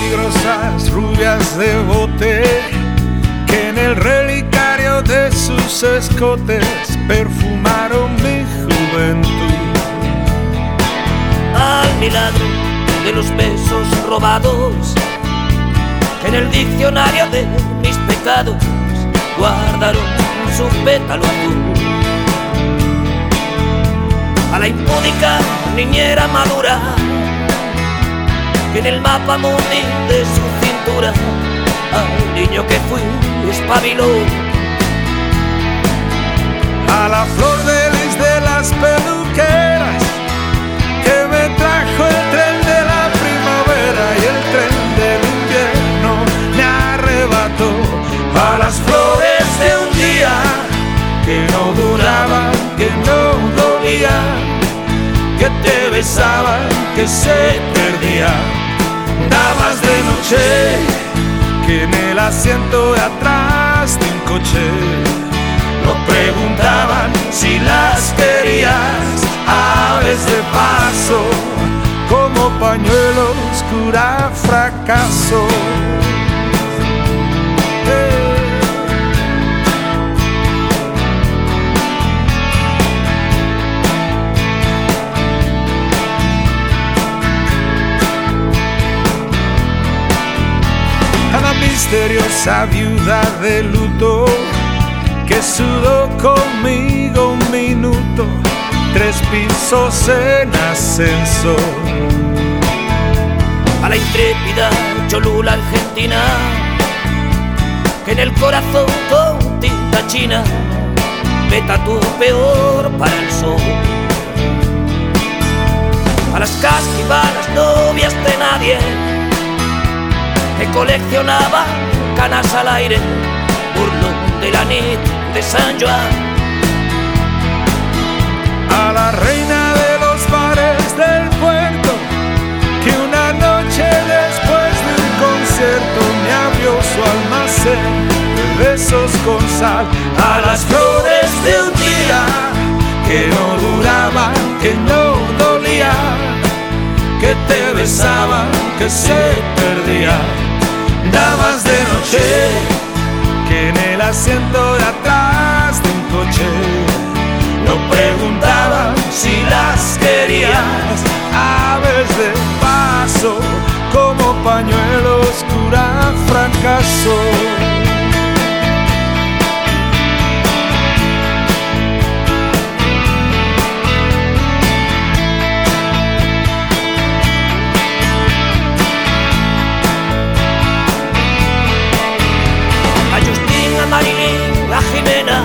peligrosas rubias de bote que en el relicario de sus escotes perfumaron mi juventud. Al milagro de los besos robados que en el diccionario de mis pecados guardaron su pétalo azul. A la impúdica niñera madura que en el mapa mundi de su cintura al niño que fui espabiló. A la flor de lis de las peluqueras que me trajo el tren de la primavera y el tren del invierno me arrebató. A las flores de un día que no duraban, que no dolían, que te besaban, que se perdían. Damas de noche que en el asiento de atrás de un coche no preguntaban si las querías. Aves de paso como pañuelo oscura fracaso. Misteriosa viuda de luto que sudó conmigo un minuto, 3 pisos en ascenso. A la intrépida Cholula argentina que en el corazón con tinta china me tatuó peor para el sol. A las casquivanas novias de nadie que coleccionaba canas al aire, burlón de la nit de San Joan. A la reina de los bares del puerto que una noche después de un concierto me abrió su almacén de besos con sal. A las flores de un día que no duraban, que no dolían, que te besaban, que se perdían. Damas de noche que en el asiento de atrás de un coche no preguntaban si las querías. Aves de paso como pañuelo oscura fracaso. Marilyn, a Jimena,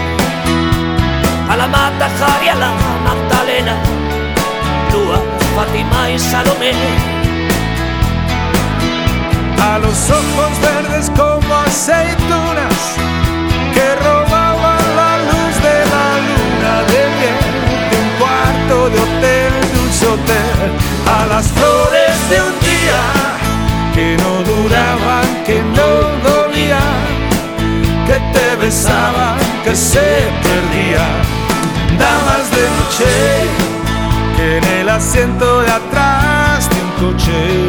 a la Mata Jari, a la Magdalena, Lua, Fátima y Salomé. A los ojos verdes como aceitunas que robaban la luz de la luna de miel de un cuarto de hotel, dulce hotel. A las flores de un día que no duraban, que no dolían, que te besaban, que se perdían. Damas de noche que en el asiento de atrás de un coche